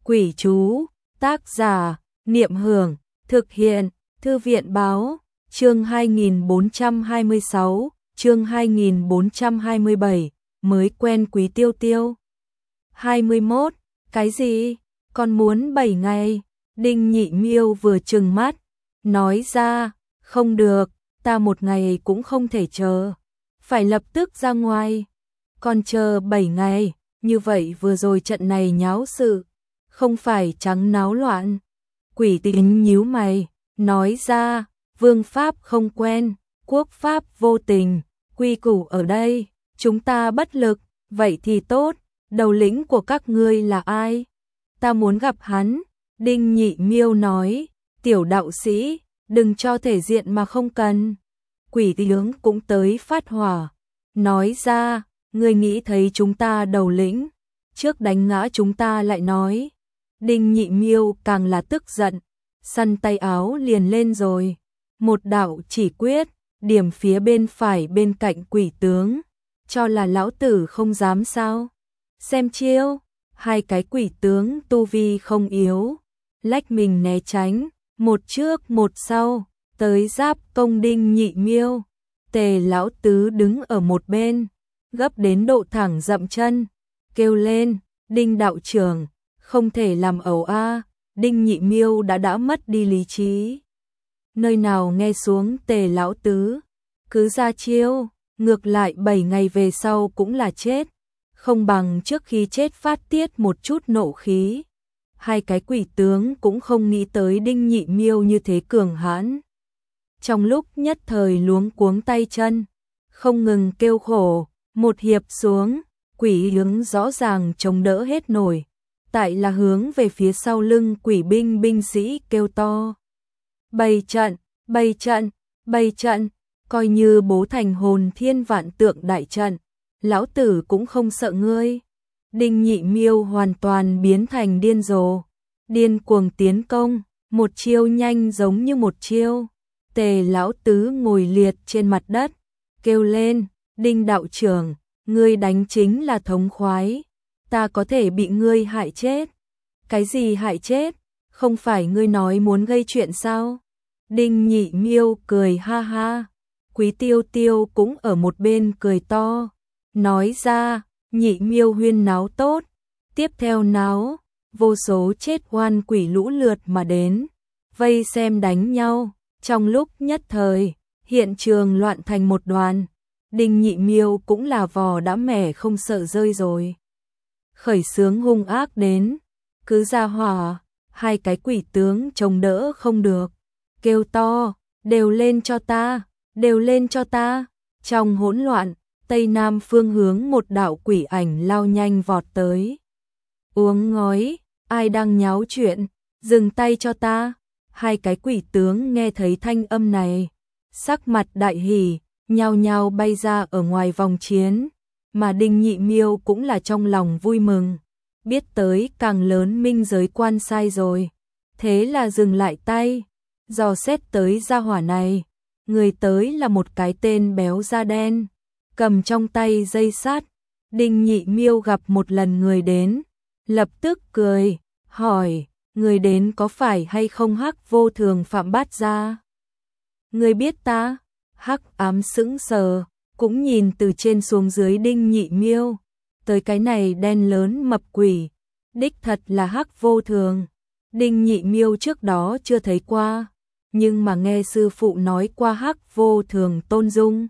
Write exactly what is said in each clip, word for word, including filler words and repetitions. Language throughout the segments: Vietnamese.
Quỷ chú, tác giả, Niệm Hưởng, thực hiện, Thư viện báo, chương hai nghìn bốn trăm hai mươi sáu, chương hai nghìn bốn trăm hai mươi bảy, mới quen Quý Tiêu Tiêu. hai mươi mốt, cái gì? Còn muốn bảy ngày? Đinh Nhị Miêu vừa trừng mắt, nói ra, không được, ta một ngày cũng không thể chờ, phải lập tức ra ngoài. Còn chờ bảy ngày, như vậy vừa rồi trận này nháo sự, không phải trắng náo loạn. Quỷ Tính nhíu mày, nói ra, vương pháp không quen, quốc pháp vô tình, quy củ ở đây, chúng ta bất lực, vậy thì tốt, đầu lĩnh của các ngươi là ai? Ta muốn gặp hắn. Đinh Nhị Miêu nói, tiểu đạo sĩ, đừng cho thể diện mà không cần. Quỷ Tướng cũng tới phát hỏa, nói ra, ngươi nghĩ thấy chúng ta đầu lĩnh, trước đánh ngã chúng ta lại nói. Đinh Nhị Miêu càng là tức giận, săn tay áo liền lên rồi, một đạo chỉ quyết, điểm phía bên phải bên cạnh Quỷ Tướng, cho là lão tử không dám sao? Xem chiêu. Hai cái Quỷ Tướng tu vi không yếu, lách mình né tránh, một trước một sau, tới giáp công Đinh Nhị Miêu. Tề lão tứ đứng ở một bên, gấp đến độ thẳng dậm chân, kêu lên, Đinh đạo trưởng, không thể làm ẩu a. Đinh Nhị Miêu đã đã mất đi lý trí, nơi nào nghe xuống Tề lão tứ, cứ ra chiêu, ngược lại bảy ngày về sau cũng là chết, không bằng trước khi chết phát tiết một chút nộ khí. Hai cái Quỷ Tướng cũng không nghĩ tới Đinh Nhị Miêu như thế cường hãn, trong lúc nhất thời luống cuống tay chân, không ngừng kêu khổ. Một hiệp xuống, Quỷ Tướng rõ ràng chống đỡ hết nổi, tại là hướng về phía sau lưng quỷ binh binh sĩ kêu to, bày trận, bày trận, bày trận, coi như bố thành hồn thiên vạn tượng đại trận, lão tử cũng không sợ ngươi. Đinh Nhị Miêu hoàn toàn biến thành điên rồ, điên cuồng tiến công, một chiêu nhanh giống như một chiêu. Tề lão tứ ngồi liệt trên mặt đất, kêu lên, Đinh đạo trưởng, ngươi đánh chính là thống khoái, ta có thể bị ngươi hại chết. Cái gì hại chết? Không phải ngươi nói muốn gây chuyện sao? Đinh Nhị Miêu cười ha ha, Quý Tiêu Tiêu cũng ở một bên cười to, nói ra, Nhị Miêu huyên náo tốt, tiếp theo náo, vô số chết oan quỷ lũ lượt mà đến, vây xem đánh nhau, trong lúc nhất thời, hiện trường loạn thành một đoàn. Đinh Nhị Miêu cũng là vò đã mẻ không sợ rơi rồi, khởi xướng hung ác đến, cứ ra hỏa. Hai cái Quỷ Tướng chống đỡ không được, kêu to, đều lên cho ta, đều lên cho ta. Trong hỗn loạn, tây nam phương hướng một đạo quỷ ảnh lao nhanh vọt tới. Uống ngói, ai đang nháo chuyện, dừng tay cho ta. Hai cái Quỷ Tướng nghe thấy thanh âm này, sắc mặt đại hỉ, nhao nhao bay ra ở ngoài vòng chiến, mà Đinh Nhị Miêu cũng là trong lòng vui mừng, biết tới càng lớn minh giới quan sai rồi, thế là dừng lại tay, dò xét tới gia hỏa này, người tới là một cái tên béo da đen, cầm trong tay dây sắt. Đinh Nhị Miêu gặp một lần người đến, lập tức cười, hỏi, người đến có phải hay không Hắc Vô Thường Phạm Bát Gia? Người biết ta? Hắc Ám sững sờ, cũng nhìn từ trên xuống dưới Đinh Nhị Miêu, tới cái này đen lớn mập quỷ, đích thật là Hắc Vô Thường. Đinh Nhị Miêu trước đó chưa thấy qua, nhưng mà nghe sư phụ nói qua Hắc Vô Thường tôn dung,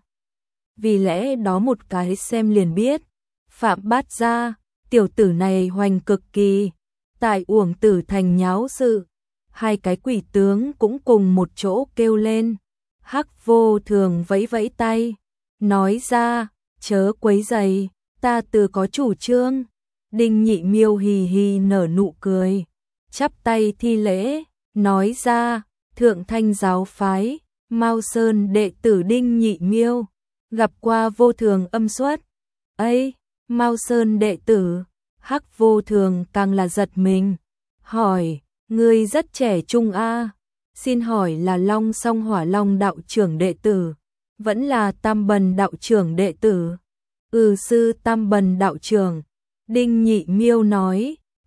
vì lẽ đó một cái xem liền biết. Phạm Bát Gia, tiểu tử này hoành cực kỳ, tại Uổng Tử Thành nháo sự. Hai cái Quỷ Tướng cũng cùng một chỗ kêu lên. Hắc Vô Thường vẫy vẫy tay, nói ra, chớ quấy rầy, ta tự có chủ trương. Đinh Nhị Miêu hì hì nở nụ cười, chắp tay thi lễ, nói ra, Thượng Thanh giáo phái, Mao Sơn đệ tử Đinh Nhị Miêu, gặp qua Vô Thường âm xuất. Ấy, Mao Sơn đệ tử. Hắc Vô Thường càng là giật mình, hỏi, ngươi rất trẻ trung a, xin hỏi là Long Song Hỏa Long đạo trưởng đệ tử, vẫn là Tam Bần đạo trưởng đệ tử? Ừ, sư Tam Bần đạo trưởng. Đinh Nhị Miêu nói,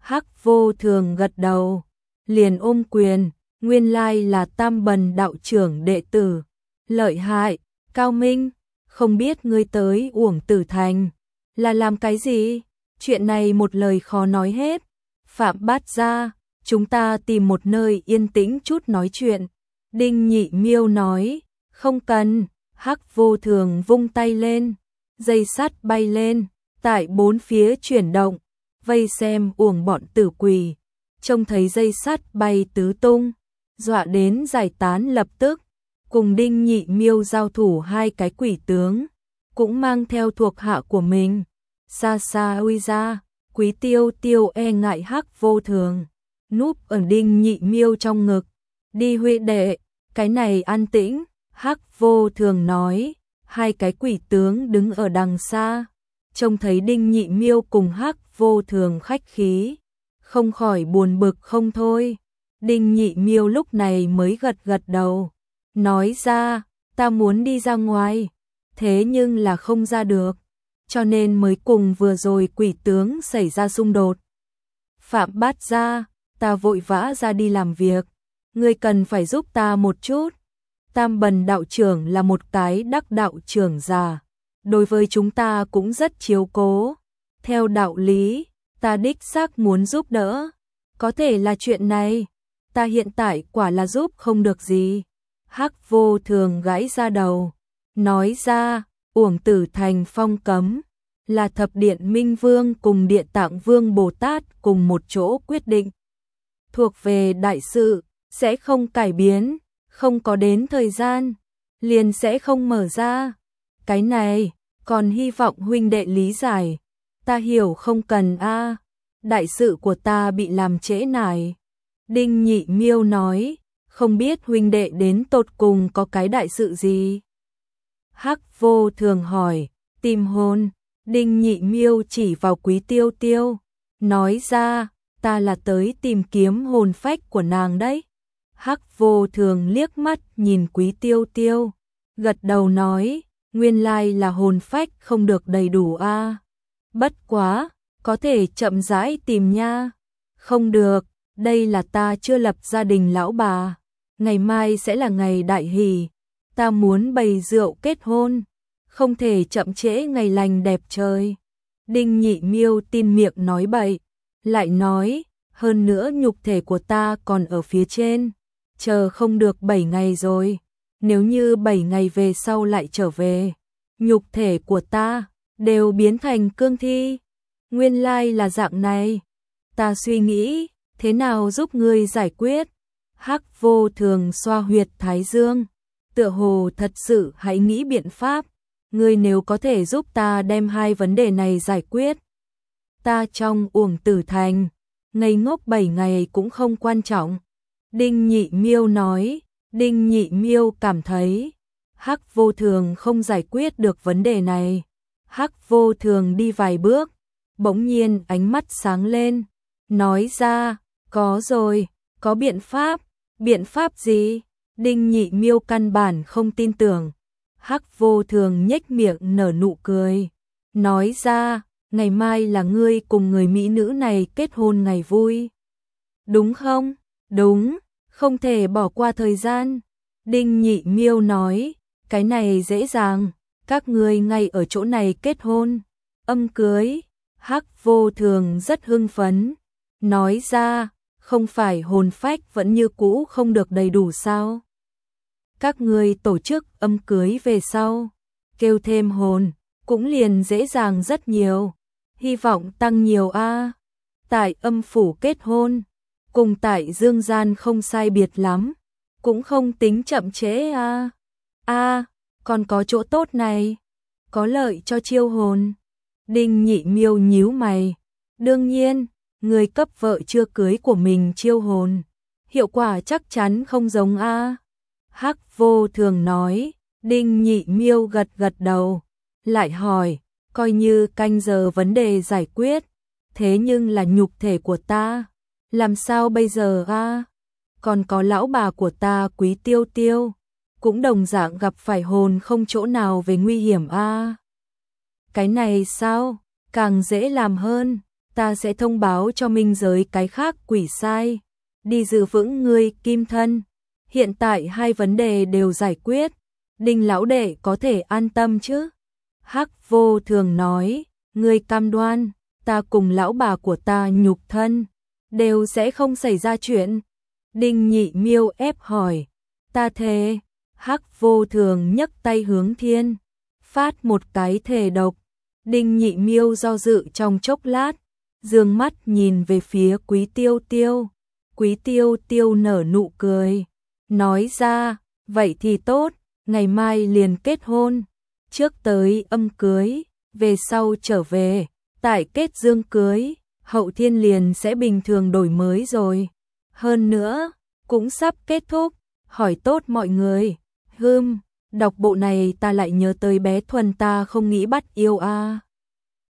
Hắc Vô Thường gật đầu, liền ôm quyền, nguyên lai là Tam Bần đạo trưởng đệ tử, lợi hại, cao minh, không biết ngươi tới Uổng Tử Thành là làm cái gì? Chuyện này một lời khó nói hết. Phạm Bát Gia, chúng ta tìm một nơi yên tĩnh chút nói chuyện. Đinh Nhị Miêu nói, không cần. Hắc Vô Thường vung tay lên, dây sắt bay lên, tại bốn phía chuyển động, vây xem Uổng bọn tử quỷ. Trông thấy dây sắt bay tứ tung, dọa đến giải tán lập tức, cùng Đinh Nhị Miêu giao thủ hai cái quỷ tướng, cũng mang theo thuộc hạ của mình. Xa xa uy ra, Quý Tiêu Tiêu e ngại Hắc Vô Thường, núp ở Đinh Nhị Miêu trong ngực. Đi huệ đệ, cái này an tĩnh. Hắc Vô Thường nói, hai cái quỷ tướng đứng ở đằng xa, trông thấy Đinh Nhị Miêu cùng Hắc Vô Thường khách khí, không khỏi buồn bực không thôi. Đinh Nhị Miêu lúc này mới gật gật đầu, nói ra, ta muốn đi ra ngoài, thế nhưng là không ra được, cho nên mới cùng vừa rồi quỷ tướng xảy ra xung đột. Phạm Bát Gia, ta vội vã ra đi làm việc, ngươi cần phải giúp ta một chút. Tam Bần đạo trưởng là một cái đắc đạo trưởng già, đối với chúng ta cũng rất chiếu cố. Theo đạo lý, ta đích xác muốn giúp đỡ, có thể là chuyện này, ta hiện tại quả là giúp không được gì. Hắc Vô Thường gãi ra đầu, nói ra, Uổng Tử Thành phong cấm, là Thập Điện Minh Vương cùng Địa Tạng Vương Bồ Tát cùng một chỗ quyết định. Thuộc về đại sự, sẽ không cải biến, không có đến thời gian, liền sẽ không mở ra. Cái này, còn hy vọng huynh đệ lý giải, ta hiểu không cần a. Đại sự của ta bị làm trễ nải. Đinh Nhị Miêu nói, không biết huynh đệ đến tột cùng có cái đại sự gì. Hắc Vô Thường hỏi, tìm hồn. Đinh Nhị Miêu chỉ vào Quý Tiêu Tiêu, nói ra, ta là tới tìm kiếm hồn phách của nàng đấy. Hắc Vô Thường liếc mắt nhìn Quý Tiêu Tiêu, gật đầu nói, nguyên lai là hồn phách không được đầy đủ a. Bất quá, có thể chậm rãi tìm nha. Không được, đây là ta chưa lập gia đình lão bà, ngày mai sẽ là ngày đại hỷ, ta muốn bày rượu kết hôn, không thể chậm trễ ngày lành đẹp trời. Đinh Nhị Miêu tin miệng nói bậy, lại nói, hơn nữa nhục thể của ta còn ở phía trên, chờ không được bảy ngày rồi, nếu như bảy ngày về sau lại trở về, nhục thể của ta đều biến thành cương thi. Nguyên lai là dạng này, ta suy nghĩ, thế nào giúp ngươi giải quyết? Hắc Vô Thường xoa huyệt thái dương, tựa hồ thật sự hãy nghĩ biện pháp, ngươi nếu có thể giúp ta đem hai vấn đề này giải quyết, ta trong Uổng Tử Thành, ngây ngốc bảy ngày cũng không quan trọng. Đinh Nhị Miêu nói, Đinh Nhị Miêu cảm thấy, Hắc Vô Thường không giải quyết được vấn đề này. Hắc Vô Thường đi vài bước, bỗng nhiên ánh mắt sáng lên, nói ra, có rồi, có biện pháp. Biện pháp gì? Đinh Nhị Miêu căn bản không tin tưởng. Hắc Vô Thường nhếch miệng nở nụ cười, nói ra, ngày mai là ngươi cùng người mỹ nữ này kết hôn ngày vui. Đúng không? Đúng, không thể bỏ qua thời gian. Đinh Nhị Miêu nói, cái này dễ dàng, các ngươi ngay ở chỗ này kết hôn, âm cưới. Hắc Vô Thường rất hưng phấn, nói ra, không phải hồn phách vẫn như cũ không được đầy đủ sao? Các ngươi tổ chức âm cưới về sau, kêu thêm hồn, cũng liền dễ dàng rất nhiều, hy vọng tăng nhiều a. Tại âm phủ kết hôn, cùng tại dương gian không sai biệt lắm, cũng không tính chậm trễ a. A, còn có chỗ tốt này, có lợi cho chiêu hồn. Đinh Nhị Miêu nhíu mày, đương nhiên, người cấp vợ chưa cưới của mình chiêu hồn, hiệu quả chắc chắn không giống a. Hắc Vô Thường nói. Đinh Nhị Miêu gật gật đầu, lại hỏi, coi như canh giờ vấn đề giải quyết, thế nhưng là nhục thể của ta, làm sao bây giờ a? Còn có lão bà của ta Quý Tiêu Tiêu, cũng đồng dạng gặp phải hồn không chỗ nào về nguy hiểm a. Cái này sao? Càng dễ làm hơn, ta sẽ thông báo cho minh giới cái khác quỷ sai, đi giữ vững ngươi kim thân. Hiện tại hai vấn đề đều giải quyết, Đinh lão đệ có thể an tâm chứ? Hắc Vô Thường nói, ngươi cam đoan, ta cùng lão bà của ta nhục thân, đều sẽ không xảy ra chuyện. Đinh Nhị Miêu ép hỏi, ta thề. Hắc Vô Thường nhấc tay hướng thiên, phát một cái thề độc. Đinh Nhị Miêu do dự trong chốc lát, dương mắt nhìn về phía Quý Tiêu Tiêu. Quý Tiêu Tiêu nở nụ cười, nói ra, vậy thì tốt, ngày mai liền kết hôn. Trước tới âm cưới, về sau trở về, tại kết dương cưới, hậu thiên liền sẽ bình thường đổi mới rồi. Hơn nữa, cũng sắp kết thúc, hỏi tốt mọi người. Hừm, đọc bộ này ta lại nhớ tới bé Thuần ta không nghĩ bắt yêu a. À.